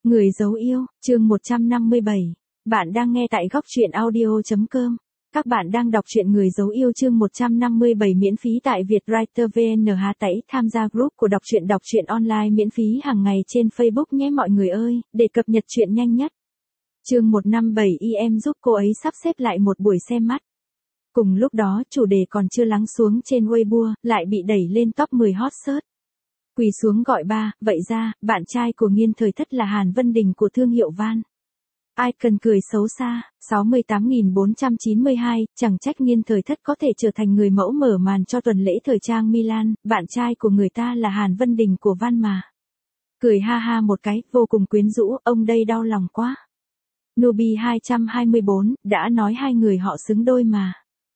Người dấu yêu, chương 157. Bạn đang nghe tại góc truyện audio.com. Các bạn đang đọc truyện Người dấu yêu chương 157 miễn phí tại Vietwriter VN. Hãy tham gia group của đọc truyện online miễn phí hàng ngày trên Facebook nhé mọi người ơi, để cập nhật truyện nhanh nhất. Chương 157 em giúp cô ấy sắp xếp lại một buổi xem mắt. Cùng lúc đó, chủ đề còn chưa lắng xuống trên Weibo, lại bị đẩy lên top 10 hot search. Quỳ xuống gọi ba, vậy ra, bạn trai của Nghiên Thời Thất là Hàn Vân Đình của thương hiệu Van. Ai cần cười xấu xa, 68.492, chẳng trách Nghiên Thời Thất có thể trở thành người mẫu mở màn cho tuần lễ thời trang Milan, bạn trai của người ta là Hàn Vân Đình của Van mà. Cười ha ha một cái, vô cùng quyến rũ, ông đây đau lòng quá. Nubi 224, đã nói hai người họ xứng đôi mà.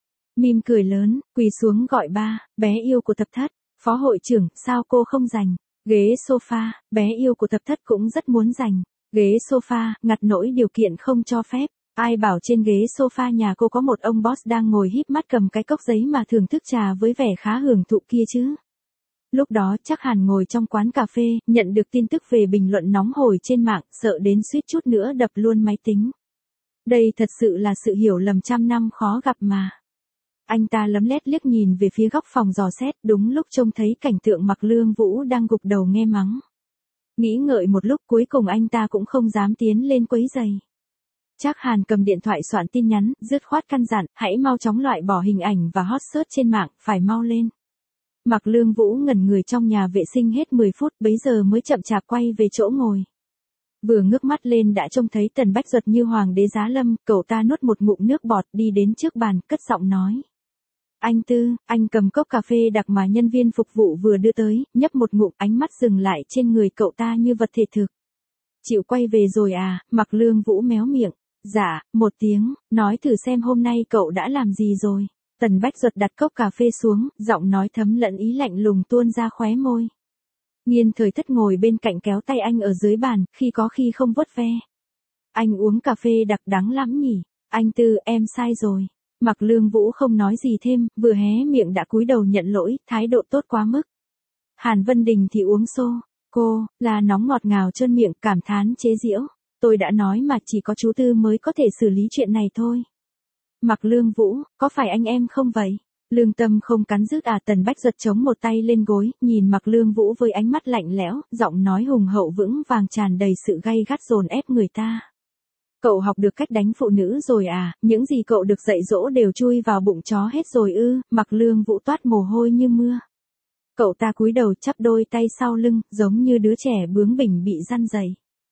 Mim cười lớn, quỳ xuống gọi ba, bé yêu của Thập Thất. Phó hội trưởng, sao cô không giành ghế sofa, bé yêu của Thập Thất cũng rất muốn giành ghế sofa, ngặt nỗi điều kiện không cho phép. Ai bảo trên ghế sofa nhà cô có một ông boss đang ngồi híp mắt cầm cái cốc giấy mà thưởng thức trà với vẻ khá hưởng thụ kia chứ. Lúc đó chắc Hàn ngồi trong quán cà phê, nhận được tin tức về bình luận nóng hổi trên mạng, sợ đến suýt chút nữa đập luôn máy tính. Đây thật sự là sự hiểu lầm trăm năm khó gặp mà. Anh ta lấm lét liếc nhìn về phía góc phòng dò xét, đúng lúc trông thấy cảnh tượng Mạc Lương Vũ đang gục đầu nghe mắng. Nghĩ ngợi một lúc cuối cùng anh ta cũng không dám tiến lên quấy giày. Trác Hàn cầm điện thoại soạn tin nhắn, dứt khoát căn dặn, hãy mau chóng loại bỏ hình ảnh và hot search trên mạng, phải mau lên. Mạc Lương Vũ ngẩn người trong nhà vệ sinh hết 10 phút, bấy giờ mới chậm chạp quay về chỗ ngồi. Vừa ngước mắt lên đã trông thấy Tần Bách Duật như hoàng đế giá lâm, cậu ta nuốt một ngụm nước bọt đi đến trước bàn, cất giọng nói. Anh Tư, anh cầm cốc cà phê đặc mà nhân viên phục vụ vừa đưa tới, nhấp một ngụm, ánh mắt dừng lại trên người cậu ta như vật thể thực. Chịu quay về rồi à, Mạc Lương Vũ méo miệng. Dạ, một tiếng, nói thử xem hôm nay cậu đã làm gì rồi. Tần Bách Duật đặt cốc cà phê xuống, giọng nói thấm lẫn ý lạnh lùng tuôn ra khóe môi. Nghiên Thời Thất ngồi bên cạnh kéo tay anh ở dưới bàn, khi có khi không vuốt ve. Anh uống cà phê đặc đắng lắm nhỉ. Anh Tư, em sai rồi. Mạc Lương Vũ không nói gì thêm, vừa hé miệng đã cúi đầu nhận lỗi, thái độ tốt quá mức. Hàn Vân Đình thì uống xô. Cô, là nóng ngọt ngào trơn miệng, cảm thán chế giễu. Tôi đã nói mà chỉ có chú Tư mới có thể xử lý chuyện này thôi. Mạc Lương Vũ, có phải anh em không vậy? Lương tâm không cắn rứt à? Tần Bách Duật chống một tay lên gối, nhìn Mạc Lương Vũ với ánh mắt lạnh lẽo, giọng nói hùng hậu vững vàng tràn đầy sự gay gắt dồn ép người ta. Cậu học được cách đánh phụ nữ rồi à, những gì cậu được dạy dỗ đều chui vào bụng chó hết rồi ư? Mạc Lương Vũ toát mồ hôi như mưa. Cậu ta cúi đầu chắp đôi tay sau lưng, giống như đứa trẻ bướng bỉnh bị răn dày.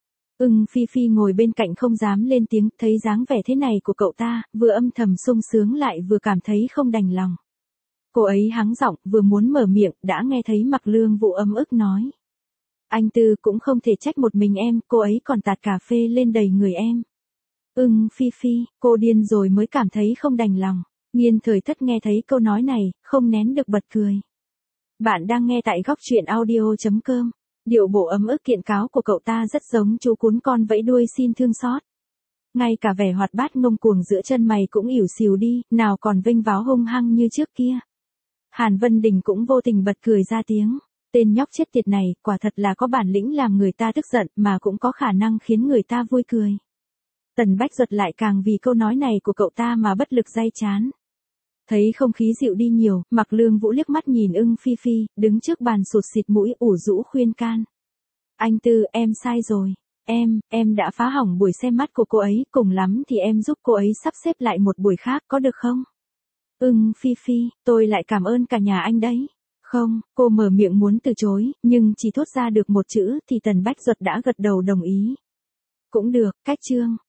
Phi Phi ngồi bên cạnh không dám lên tiếng, thấy dáng vẻ thế này của cậu ta, vừa âm thầm sung sướng lại vừa cảm thấy không đành lòng. Cô ấy hắng giọng, vừa muốn mở miệng, đã nghe thấy Mạc Lương Vũ ấm ức nói. Anh Tư cũng không thể trách một mình em, cô ấy còn tạt cà phê lên đầy người em. Phi Phi, cô điên rồi mới cảm thấy không đành lòng. Nghiên Thời Thất nghe thấy câu nói này, không nén được bật cười. Bạn đang nghe tại góc truyện audio.com. Điệu bộ ấm ức kiện cáo của cậu ta rất giống chú cún con vẫy đuôi xin thương xót. Ngay cả vẻ hoạt bát ngông cuồng giữa chân mày cũng ỉu xìu đi, nào còn vênh váo hung hăng như trước kia. Hàn Vân Đình cũng vô tình bật cười ra tiếng. Tên nhóc chết tiệt này, quả thật là có bản lĩnh làm người ta tức giận mà cũng có khả năng khiến người ta vui cười. Tần Bách Duật lại càng vì câu nói này của cậu ta mà bất lực day chán. Thấy không khí dịu đi nhiều, Mạc Lương Vũ liếc mắt nhìn Phi Phi, đứng trước bàn sụt xịt mũi ủ rũ khuyên can. Anh Tư, em sai rồi. Em đã phá hỏng buổi xem mắt của cô ấy, cùng lắm thì em giúp cô ấy sắp xếp lại một buổi khác, có được không? Phi Phi, tôi lại cảm ơn cả nhà anh đấy. Không, cô mở miệng muốn từ chối, nhưng chỉ thốt ra được một chữ thì Tần Bách Duật đã gật đầu đồng ý. Cũng được, cách chương.